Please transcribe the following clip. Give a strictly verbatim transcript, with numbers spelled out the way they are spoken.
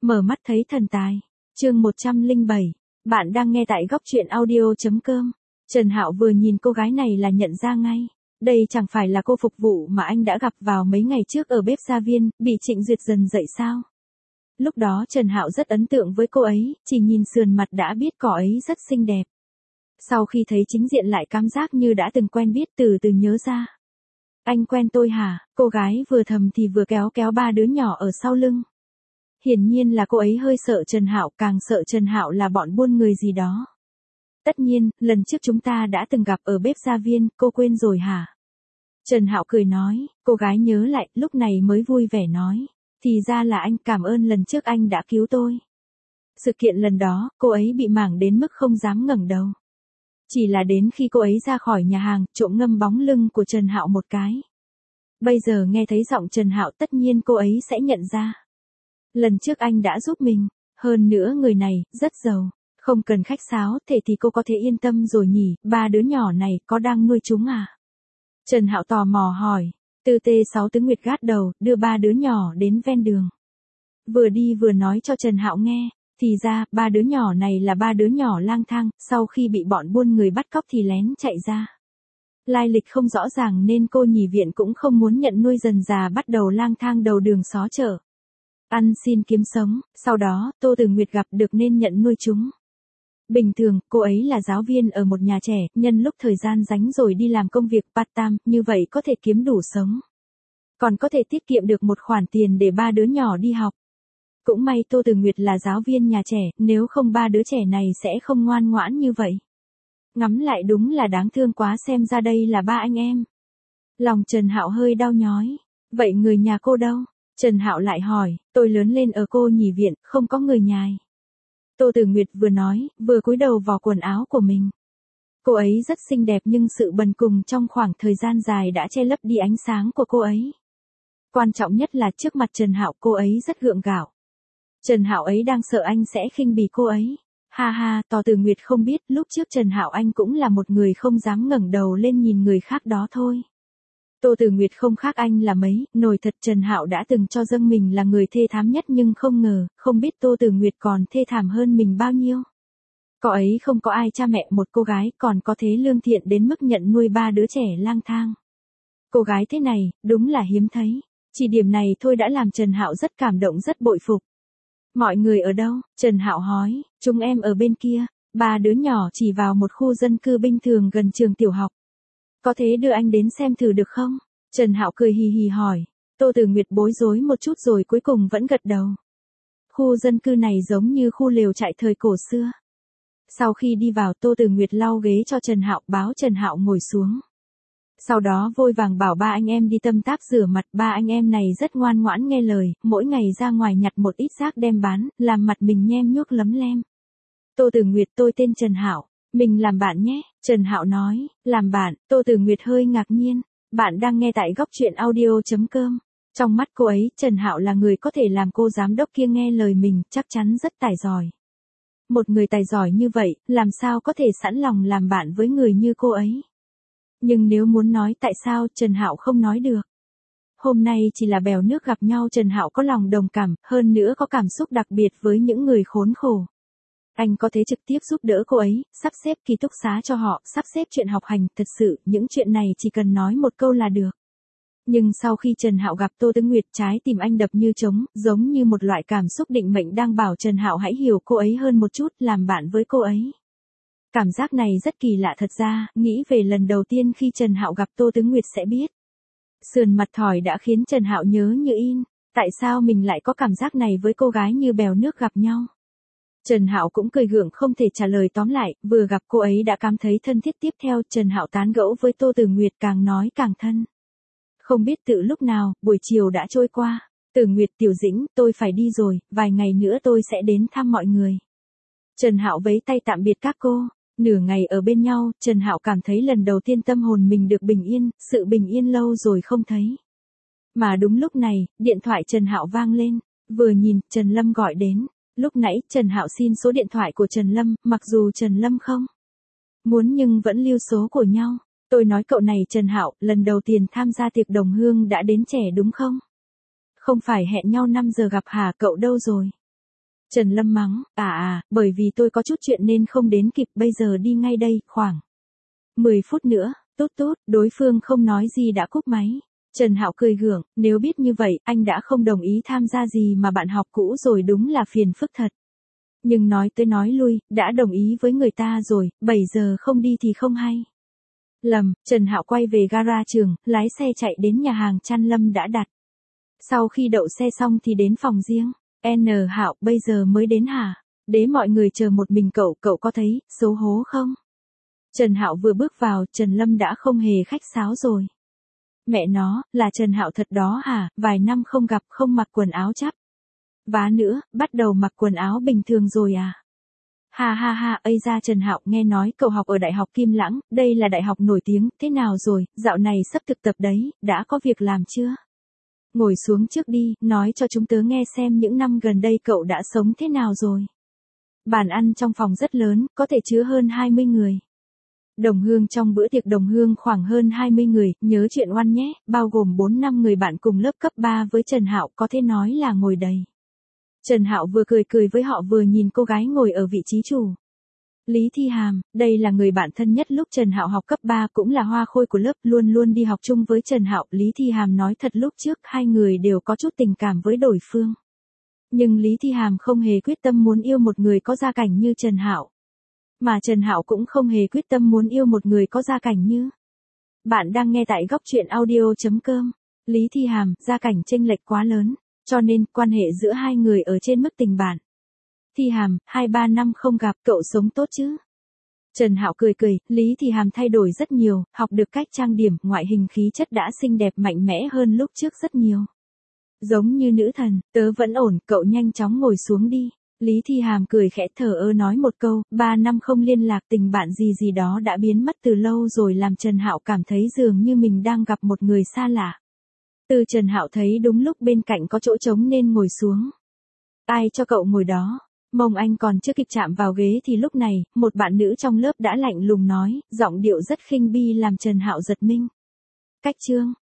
Mở mắt thấy thần tài. Chương một trăm lẻ bảy. Bạn đang nghe tại góc truyện audio chấm com. Trần Hạo vừa nhìn cô gái này là nhận ra ngay. Đây chẳng phải là cô phục vụ mà anh đã gặp vào mấy ngày trước ở bếp gia viên, bị Trịnh Duyệt dần dậy sao? Lúc đó Trần Hạo rất ấn tượng với cô ấy, chỉ nhìn sườn mặt đã biết cô ấy rất xinh đẹp. Sau khi thấy chính diện lại cảm giác như đã từng quen biết, từ từ nhớ ra. Anh quen tôi hả? Cô gái vừa thầm thì vừa kéo kéo ba đứa nhỏ ở sau lưng. Hiển nhiên là cô ấy hơi sợ Trần Hạo, càng sợ Trần Hạo là bọn buôn người gì đó. Tất nhiên, lần trước chúng ta đã từng gặp ở bếp gia viên, cô quên rồi hả? Trần Hạo cười nói, cô gái nhớ lại, lúc này mới vui vẻ nói. Thì ra là anh, cảm ơn lần trước anh đã cứu tôi. Sự kiện lần đó, cô ấy bị mảng đến mức không dám ngẩng đầu. Chỉ là đến khi cô ấy ra khỏi nhà hàng, trộm ngâm bóng lưng của Trần Hạo một cái. Bây giờ nghe thấy giọng Trần Hạo tất nhiên cô ấy sẽ nhận ra. Lần trước anh đã giúp mình, hơn nữa người này, rất giàu, không cần khách sáo, thế thì cô có thể yên tâm rồi nhỉ, ba đứa nhỏ này có đang nuôi chúng à? Trần Hạo tò mò hỏi, Tư Tê Sáu Tứ Nguyệt gát đầu, đưa ba đứa nhỏ đến ven đường. Vừa đi vừa nói cho Trần Hạo nghe, thì ra, ba đứa nhỏ này là ba đứa nhỏ lang thang, sau khi bị bọn buôn người bắt cóc thì lén chạy ra. Lai lịch không rõ ràng nên cô nhì viện cũng không muốn nhận nuôi, dần già bắt đầu lang thang đầu đường xó chợ. Ăn xin kiếm sống, sau đó, Tô Tử Nguyệt gặp được nên nhận nuôi chúng. Bình thường, cô ấy là giáo viên ở một nhà trẻ, nhân lúc thời gian rảnh rồi đi làm công việc part-time, như vậy có thể kiếm đủ sống. Còn có thể tiết kiệm được một khoản tiền để ba đứa nhỏ đi học. Cũng may Tô Tử Nguyệt là giáo viên nhà trẻ, nếu không ba đứa trẻ này sẽ không ngoan ngoãn như vậy. Ngắm lại đúng là đáng thương quá, xem ra đây là ba anh em. Lòng Trần Hạo hơi đau nhói. Vậy người nhà cô đâu? Trần Hạo lại hỏi, tôi lớn lên ở cô nhì viện, không có người nhài. Tô Tử Nguyệt vừa nói, vừa cúi đầu vào quần áo của mình. Cô ấy rất xinh đẹp nhưng sự bần cùng trong khoảng thời gian dài đã che lấp đi ánh sáng của cô ấy. Quan trọng nhất là trước mặt Trần Hạo cô ấy rất gượng gạo. Trần Hạo ấy đang sợ anh sẽ khinh bỉ cô ấy. Ha ha, Tô Tử Nguyệt không biết, lúc trước Trần Hạo anh cũng là một người không dám ngẩng đầu lên nhìn người khác đó thôi. Tô Tử Nguyệt không khác anh là mấy, nổi thật Trần Hạo đã từng cho rằng mình là người thê thảm nhất nhưng không ngờ, không biết Tô Tử Nguyệt còn thê thảm hơn mình bao nhiêu. Cô ấy không có ai cha mẹ một cô gái còn có thế lương thiện đến mức nhận nuôi ba đứa trẻ lang thang. Cô gái thế này, đúng là hiếm thấy. Chỉ điểm này thôi đã làm Trần Hạo rất cảm động, rất bội phục. Mọi người ở đâu? Trần Hạo hỏi, chúng em ở bên kia. Ba đứa nhỏ chỉ vào một khu dân cư bình thường gần trường tiểu học. Có thế đưa anh đến xem thử được không? Trần Hạo cười hì hì hỏi. Tô Tử Nguyệt bối rối một chút rồi cuối cùng vẫn gật đầu. Khu dân cư này giống như khu lều trại thời cổ xưa. Sau khi đi vào, Tô Tử Nguyệt lau ghế cho Trần Hạo, báo Trần Hạo ngồi xuống. Sau đó vội vàng bảo ba anh em đi tăm táp rửa mặt, ba anh em này rất ngoan ngoãn nghe lời, mỗi ngày ra ngoài nhặt một ít rác đem bán, làm mặt mình nhem nhuốc lấm lem. Tô Tử Nguyệt, tôi tên Trần Hạo, mình làm bạn nhé, Trần Hạo nói. Làm bạn? Tô Tử Nguyệt hơi ngạc nhiên. Bạn đang nghe tại góc truyện audio chấm com. Trong mắt cô ấy, Trần Hạo là người có thể làm cô giám đốc kia nghe lời mình, chắc chắn rất tài giỏi. Một người tài giỏi như vậy, làm sao có thể sẵn lòng làm bạn với người như cô ấy. Nhưng nếu muốn nói tại sao, Trần Hạo không nói được. Hôm nay chỉ là bèo nước gặp nhau, Trần Hạo có lòng đồng cảm, hơn nữa có cảm xúc đặc biệt với những người khốn khổ. Anh có thể trực tiếp giúp đỡ cô ấy, sắp xếp ký túc xá cho họ, sắp xếp chuyện học hành, thật sự, những chuyện này chỉ cần nói một câu là được. Nhưng sau khi Trần Hạo gặp Tô Tử Nguyệt, trái tim anh đập như trống, giống như một loại cảm xúc định mệnh đang bảo Trần Hạo hãy hiểu cô ấy hơn một chút, làm bạn với cô ấy. Cảm giác này rất kỳ lạ thật ra, nghĩ về lần đầu tiên khi Trần Hạo gặp Tô Tử Nguyệt sẽ biết. Sườn mặt thỏi đã khiến Trần Hạo nhớ như in, tại sao mình lại có cảm giác này với cô gái như bèo nước gặp nhau. Trần Hạo cũng cười gượng không thể trả lời, tóm lại, vừa gặp cô ấy đã cảm thấy thân thiết. Tiếp theo Trần Hạo tán gẫu với Tô Tử Nguyệt, càng nói càng thân. Không biết từ lúc nào, buổi chiều đã trôi qua. Tử Nguyệt, Tiểu Dĩnh, tôi phải đi rồi, vài ngày nữa tôi sẽ đến thăm mọi người. Trần Hạo vẫy tay tạm biệt các cô. Nửa ngày ở bên nhau, Trần Hạo cảm thấy lần đầu tiên tâm hồn mình được bình yên, sự bình yên lâu rồi không thấy. Mà đúng lúc này, điện thoại Trần Hạo vang lên, vừa nhìn, Trần Lâm gọi đến. Lúc nãy, Trần Hạo xin số điện thoại của Trần Lâm, mặc dù Trần Lâm không muốn nhưng vẫn lưu số của nhau. Tôi nói cậu này Trần Hạo, lần đầu tiên tham gia tiệc đồng hương đã đến trẻ đúng không? Không phải hẹn nhau năm giờ gặp hả, cậu đâu rồi? Trần Lâm mắng, à à, bởi vì tôi có chút chuyện nên không đến kịp, bây giờ đi ngay đây, khoảng mười phút nữa. Tốt tốt, đối phương không nói gì đã cúp máy. Trần Hạo cười gượng, nếu biết như vậy, anh đã không đồng ý tham gia gì mà bạn học cũ rồi, đúng là phiền phức thật. Nhưng nói tới nói lui, đã đồng ý với người ta rồi, bảy giờ không đi thì không hay. Lầm, Trần Hạo quay về gara trường, lái xe chạy đến nhà hàng Trăn Lâm đã đặt. Sau khi đậu xe xong thì đến phòng riêng. N Hạo, bây giờ mới đến hả? Để mọi người chờ một mình cậu, cậu có thấy xấu hổ không? Trần Hạo vừa bước vào, Trần Lâm đã không hề khách sáo rồi. Mẹ nó, là Trần Hạo thật đó hả? Vài năm không gặp, không mặc quần áo chắp vá nữa, bắt đầu mặc quần áo bình thường rồi à? Ha ha ha, ây ra Trần Hạo, nghe nói cậu học ở Đại học Kim Lãng, đây là đại học nổi tiếng, thế nào rồi, dạo này sắp thực tập đấy, đã có việc làm chưa? Ngồi xuống trước đi, nói cho chúng tớ nghe xem những năm gần đây cậu đã sống thế nào rồi. Bàn ăn trong phòng rất lớn, có thể chứa hơn hai mươi người. Đồng hương trong bữa tiệc đồng hương khoảng hơn hai mươi người, nhớ chuyện oan nhé, bao gồm bốn năm người bạn cùng lớp cấp ba với Trần Hạo, có thể nói là ngồi đầy. Trần Hạo vừa cười cười với họ vừa nhìn cô gái ngồi ở vị trí chủ. Lý Thi Hàm, đây là người bạn thân nhất lúc Trần Hạo học cấp ba, cũng là hoa khôi của lớp, luôn luôn đi học chung với Trần Hạo. Lý Thi Hàm nói thật, lúc trước hai người đều có chút tình cảm với đối phương. Nhưng Lý Thi Hàm không hề quyết tâm muốn yêu một người có gia cảnh như Trần Hạo. Mà Trần Hạo cũng không hề quyết tâm muốn yêu một người có gia cảnh như. Bạn đang nghe tại góc truyện audio chấm com. Lý Thi Hàm, gia cảnh chênh lệch quá lớn, cho nên quan hệ giữa hai người ở trên mức tình bạn. Thi Hàm, hai ba năm không gặp, cậu sống tốt chứ? Trần Hạo cười cười, Lý Thi Hàm thay đổi rất nhiều, học được cách trang điểm, ngoại hình khí chất đã xinh đẹp mạnh mẽ hơn lúc trước rất nhiều. Giống như nữ thần, tớ vẫn ổn, cậu nhanh chóng ngồi xuống đi. Lý Thi Hàm cười khẽ thở ơ nói một câu, ba năm không liên lạc, tình bạn gì gì đó đã biến mất từ lâu rồi, làm Trần Hạo cảm thấy dường như mình đang gặp một người xa lạ. Từ Trần Hạo thấy đúng lúc bên cạnh có chỗ trống nên ngồi xuống. Ai cho cậu ngồi đó? Mông anh còn chưa kịp chạm vào ghế thì lúc này, một bạn nữ trong lớp đã lạnh lùng nói, giọng điệu rất khinh bi làm Trần Hạo giật mình. Cách chương